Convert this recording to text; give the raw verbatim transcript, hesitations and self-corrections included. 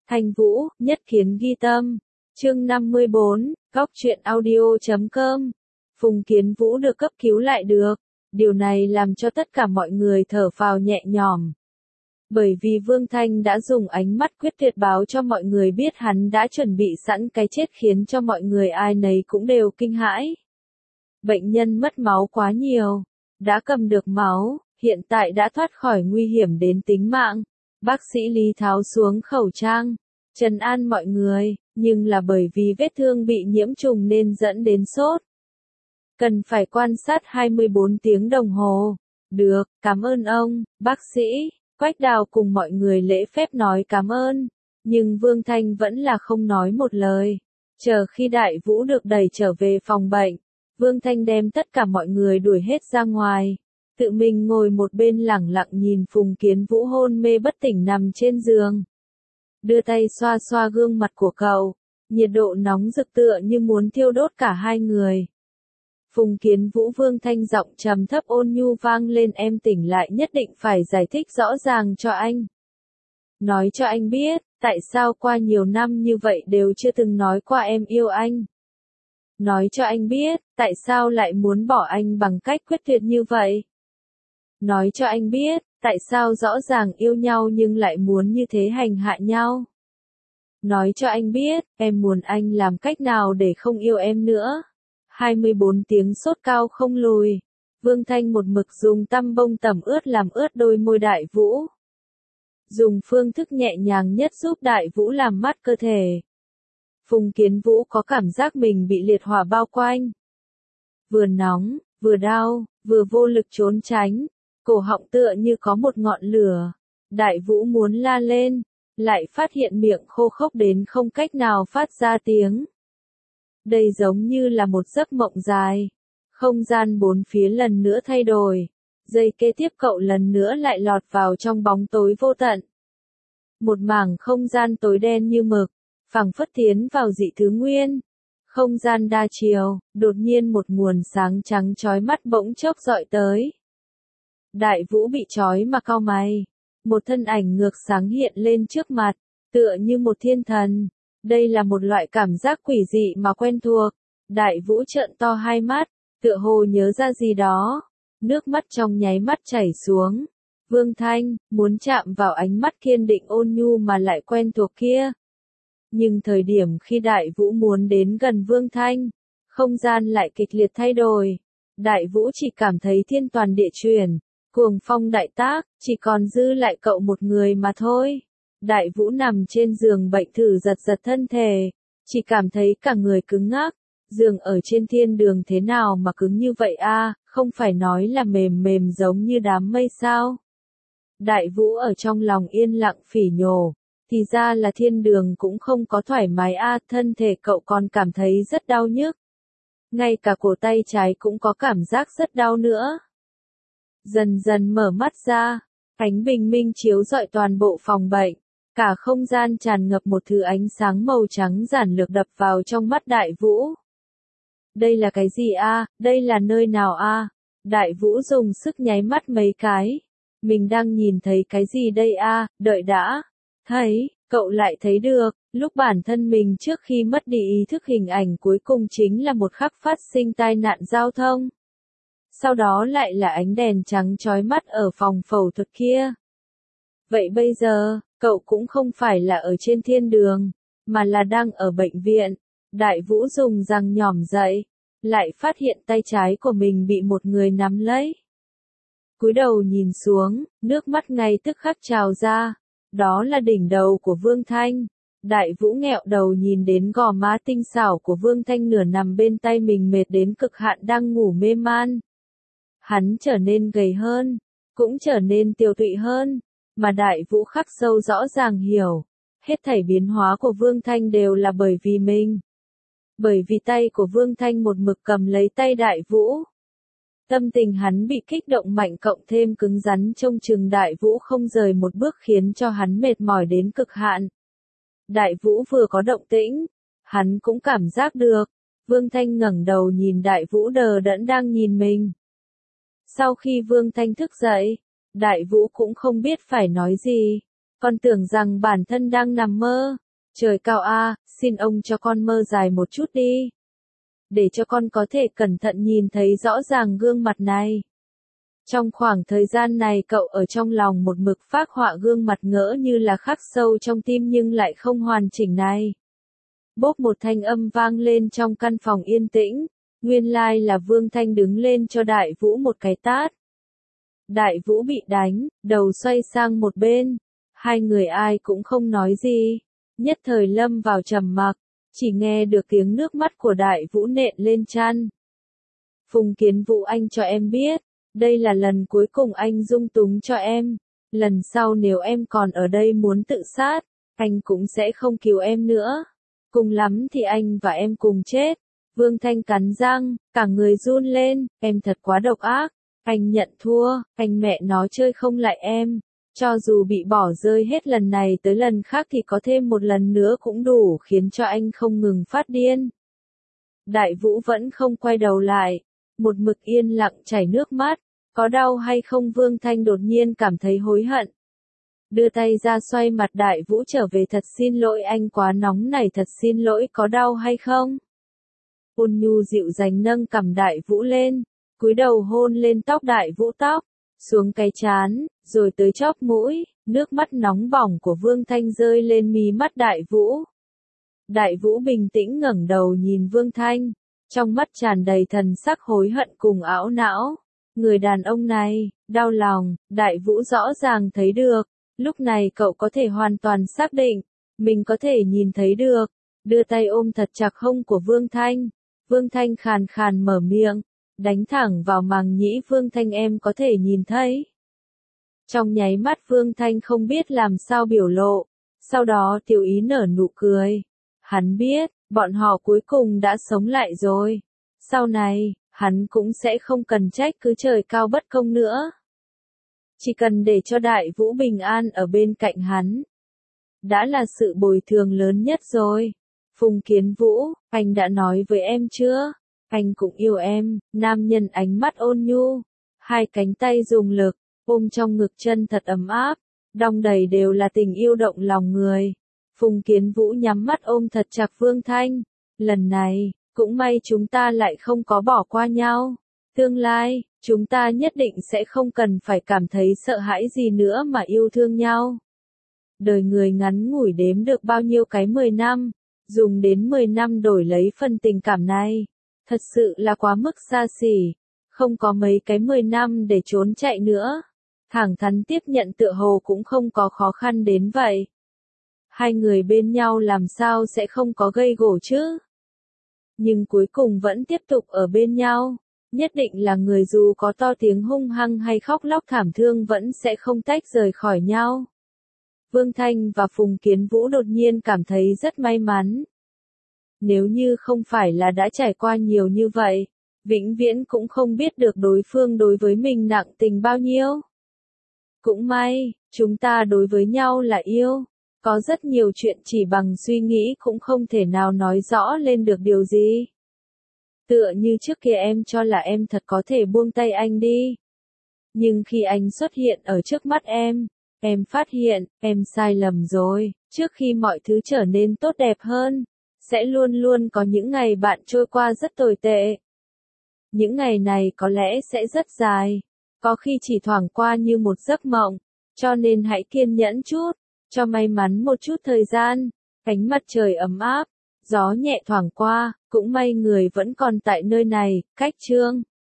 Thanh Vũ, nhất kiến ghi tâm. Chương năm mươi bốn, góc truyện audio chấm com. Phùng Kiến Vũ được cấp cứu lại được. Điều này làm cho tất cả mọi người thở phào nhẹ nhõm. Bởi vì Vương Thanh đã dùng ánh mắt quyết tuyệt báo cho mọi người biết hắn đã chuẩn bị sẵn cái chết, khiến cho mọi người ai nấy cũng đều kinh hãi. Bệnh nhân mất máu quá nhiều, đã cầm được máu, hiện tại đã thoát khỏi nguy hiểm đến tính mạng. Bác sĩ Lý tháo xuống khẩu trang, trấn an mọi người, nhưng là bởi vì vết thương bị nhiễm trùng nên dẫn đến sốt. Cần phải quan sát hai mươi bốn tiếng đồng hồ. Được, cảm ơn ông, bác sĩ. Quách Đào cùng mọi người lễ phép nói cảm ơn, nhưng Vương Thanh vẫn là không nói một lời. Chờ khi Đại Vũ được đẩy trở về phòng bệnh, Vương Thanh đem tất cả mọi người đuổi hết ra ngoài, tự mình ngồi một bên lẳng lặng nhìn Phùng Kiến Vũ hôn mê bất tỉnh nằm trên giường. Đưa tay xoa xoa gương mặt của cậu, nhiệt độ nóng rực tựa như muốn thiêu đốt cả hai người. Phùng Kiến Vũ, Vương Thanh giọng trầm thấp ôn nhu vang lên, em tỉnh lại nhất định phải giải thích rõ ràng cho anh. Nói cho anh biết, tại sao qua nhiều năm như vậy đều chưa từng nói qua em yêu anh. Nói cho anh biết, tại sao lại muốn bỏ anh bằng cách quyết tuyệt như vậy. Nói cho anh biết, tại sao rõ ràng yêu nhau nhưng lại muốn như thế hành hạ nhau. Nói cho anh biết, em muốn anh làm cách nào để không yêu em nữa. hai mươi bốn tiếng sốt cao không lùi. Vương Thanh một mực dùng tăm bông tẩm ướt làm ướt đôi môi Đại Vũ. Dùng phương thức nhẹ nhàng nhất giúp Đại Vũ làm mát cơ thể. Phùng Kiến Vũ có cảm giác mình bị liệt hỏa bao quanh. Vừa nóng, vừa đau, vừa vô lực trốn tránh. Cổ họng tựa như có một ngọn lửa. Đại Vũ muốn la lên, lại phát hiện miệng khô khốc đến không cách nào phát ra tiếng. Đây giống như là một giấc mộng dài. Không gian bốn phía lần nữa thay đổi. Giây kế tiếp cậu lần nữa lại lọt vào trong bóng tối vô tận. Một mảng không gian tối đen như mực, phảng phất tiến vào dị thứ nguyên. Không gian đa chiều, đột nhiên một nguồn sáng trắng chói mắt bỗng chốc dọi tới. Đại Vũ bị chói mà cau mày. Một thân ảnh ngược sáng hiện lên trước mặt, tựa như một thiên thần. Đây là một loại cảm giác quỷ dị mà quen thuộc. Đại Vũ trợn to hai mắt, tựa hồ nhớ ra gì đó. Nước mắt trong nháy mắt chảy xuống. Vương Thanh, muốn chạm vào ánh mắt kiên định ôn nhu mà lại quen thuộc kia. Nhưng thời điểm khi Đại Vũ muốn đến gần Vương Thanh, không gian lại kịch liệt thay đổi. Đại Vũ chỉ cảm thấy thiên toàn địa chuyển, cuồng phong đại tác, chỉ còn dư lại cậu một người mà thôi. Đại Vũ nằm trên giường bệnh thử giật giật thân thể, chỉ cảm thấy cả người cứng ngắc. Giường ở trên thiên đường thế nào mà cứng như vậy a, không phải nói là mềm mềm giống như đám mây sao? Đại Vũ ở trong lòng yên lặng phỉ nhổ, thì ra là thiên đường cũng không có thoải mái a, thân thể cậu còn cảm thấy rất đau nhức. Ngay cả cổ tay trái cũng có cảm giác rất đau nữa. Dần dần mở mắt ra, ánh bình minh chiếu rọi toàn bộ phòng bệnh. Cả không gian tràn ngập một thứ ánh sáng màu trắng giản lược đập vào trong mắt Đại Vũ. Đây là cái gì a? Đây là nơi nào a? Đại Vũ dùng sức nháy mắt mấy cái. Mình đang nhìn thấy cái gì đây a? Đợi đã. Thấy, cậu lại thấy được, lúc bản thân mình trước khi mất đi ý thức hình ảnh cuối cùng chính là một khắc phát sinh tai nạn giao thông. Sau đó lại là ánh đèn trắng chói mắt ở phòng phẫu thuật kia. Vậy bây giờ, cậu cũng không phải là ở trên thiên đường, mà là đang ở bệnh viện. Đại Vũ dùng răng nhỏm dậy, lại phát hiện tay trái của mình bị một người nắm lấy. Cúi đầu nhìn xuống, nước mắt ngay tức khắc trào ra. Đó là đỉnh đầu của Vương Thanh. Đại Vũ nghẹo đầu nhìn đến gò má tinh xảo của Vương Thanh nửa nằm bên tay mình mệt đến cực hạn đang ngủ mê man. Hắn trở nên gầy hơn, cũng trở nên tiều tụy hơn. Mà Đại Vũ khắc sâu rõ ràng hiểu, hết thảy biến hóa của Vương Thanh đều là bởi vì mình. Bởi vì tay của Vương Thanh một mực cầm lấy tay Đại Vũ. Tâm tình hắn bị kích động mạnh cộng thêm cứng rắn trông chừng Đại Vũ không rời một bước khiến cho hắn mệt mỏi đến cực hạn. Đại Vũ vừa có động tĩnh, hắn cũng cảm giác được. Vương Thanh ngẩng đầu nhìn Đại Vũ đờ đẫn đang nhìn mình. Sau khi Vương Thanh thức dậy, Đại Vũ cũng không biết phải nói gì. Con tưởng rằng bản thân đang nằm mơ. Trời cao a, xin ông cho con mơ dài một chút đi. Để cho con có thể cẩn thận nhìn thấy rõ ràng gương mặt này. Trong khoảng thời gian này cậu ở trong lòng một mực phác họa gương mặt ngỡ như là khắc sâu trong tim nhưng lại không hoàn chỉnh này. Bốp một thanh âm vang lên trong căn phòng yên tĩnh, nguyên lai là Vương Thanh đứng lên cho Đại Vũ một cái tát. Đại Vũ bị đánh, đầu xoay sang một bên, hai người ai cũng không nói gì, nhất thời lâm vào trầm mặc, chỉ nghe được tiếng nước mắt của Đại Vũ nện lên chăn. Phùng Kiến Vũ, anh cho em biết, đây là lần cuối cùng anh dung túng cho em, lần sau nếu em còn ở đây muốn tự sát, anh cũng sẽ không cứu em nữa. Cùng lắm thì anh và em cùng chết. Vương Thanh cắn răng, cả người run lên, em thật quá độc ác, anh nhận thua, anh mẹ nó chơi không lại em, cho dù bị bỏ rơi hết lần này tới lần khác thì có thêm một lần nữa cũng đủ khiến cho anh không ngừng phát điên. Đại Vũ vẫn không quay đầu lại, một mực yên lặng chảy nước mắt, có đau hay không? Vương Thanh đột nhiên cảm thấy hối hận. Đưa tay ra xoay mặt Đại Vũ trở về, thật xin lỗi anh quá nóng này, thật xin lỗi, có đau hay không? Ôn nhu dịu dàng nâng cằm Đại Vũ lên, cúi đầu hôn lên tóc Đại Vũ, tóc, xuống cái trán, rồi tới chóp mũi, nước mắt nóng bỏng của Vương Thanh rơi lên mí mắt Đại Vũ. Đại Vũ bình tĩnh ngẩng đầu nhìn Vương Thanh, trong mắt tràn đầy thần sắc hối hận cùng ảo não. Người đàn ông này, đau lòng, Đại Vũ rõ ràng thấy được. Lúc này cậu có thể hoàn toàn xác định, mình có thể nhìn thấy được, đưa tay ôm thật chặt hông của Vương Thanh. Vương Thanh khàn khàn mở miệng, đánh thẳng vào màng nhĩ Vương Thanh, em có thể nhìn thấy. Trong nháy mắt Vương Thanh không biết làm sao biểu lộ, sau đó Tiểu Ý nở nụ cười. Hắn biết, bọn họ cuối cùng đã sống lại rồi. Sau này, hắn cũng sẽ không cần trách cứ trời cao bất công nữa. Chỉ cần để cho Đại Vũ bình an ở bên cạnh hắn, đã là sự bồi thường lớn nhất rồi. Phùng Kiến Vũ, anh đã nói với em chưa? Anh cũng yêu em. Nam nhân ánh mắt ôn nhu, hai cánh tay dùng lực, ôm trong ngực chân thật ấm áp, đong đầy đều là tình yêu động lòng người. Phùng Kiến Vũ nhắm mắt ôm thật chặt Vương Thanh. Lần này, cũng may chúng ta lại không có bỏ qua nhau. Tương lai, chúng ta nhất định sẽ không cần phải cảm thấy sợ hãi gì nữa mà yêu thương nhau. Đời người ngắn ngủi đếm được bao nhiêu cái mười năm, dùng đến mười năm đổi lấy phần tình cảm này. Thật sự là quá mức xa xỉ, không có mấy cái mười năm để trốn chạy nữa. Thẳng thắn tiếp nhận tựa hồ cũng không có khó khăn đến vậy. Hai người bên nhau làm sao sẽ không có gây gổ chứ? Nhưng cuối cùng vẫn tiếp tục ở bên nhau. Nhất định là người dù có to tiếng hung hăng hay khóc lóc thảm thương vẫn sẽ không tách rời khỏi nhau. Vương Thanh và Phùng Kiến Vũ đột nhiên cảm thấy rất may mắn. Nếu như không phải là đã trải qua nhiều như vậy, vĩnh viễn cũng không biết được đối phương đối với mình nặng tình bao nhiêu. Cũng may, chúng ta đối với nhau là yêu. Có rất nhiều chuyện chỉ bằng suy nghĩ cũng không thể nào nói rõ lên được điều gì. Tựa như trước kia em cho là em thật có thể buông tay anh đi. Nhưng khi anh xuất hiện ở trước mắt em, em phát hiện, em sai lầm rồi. Trước khi mọi thứ trở nên tốt đẹp hơn, sẽ luôn luôn có những ngày bạn trôi qua rất tồi tệ. Những ngày này có lẽ sẽ rất dài, có khi chỉ thoảng qua như một giấc mộng, cho nên hãy kiên nhẫn chút, cho may mắn một chút thời gian. Ánh mặt trời ấm áp, gió nhẹ thoảng qua, cũng may người vẫn còn tại nơi này. Cách chương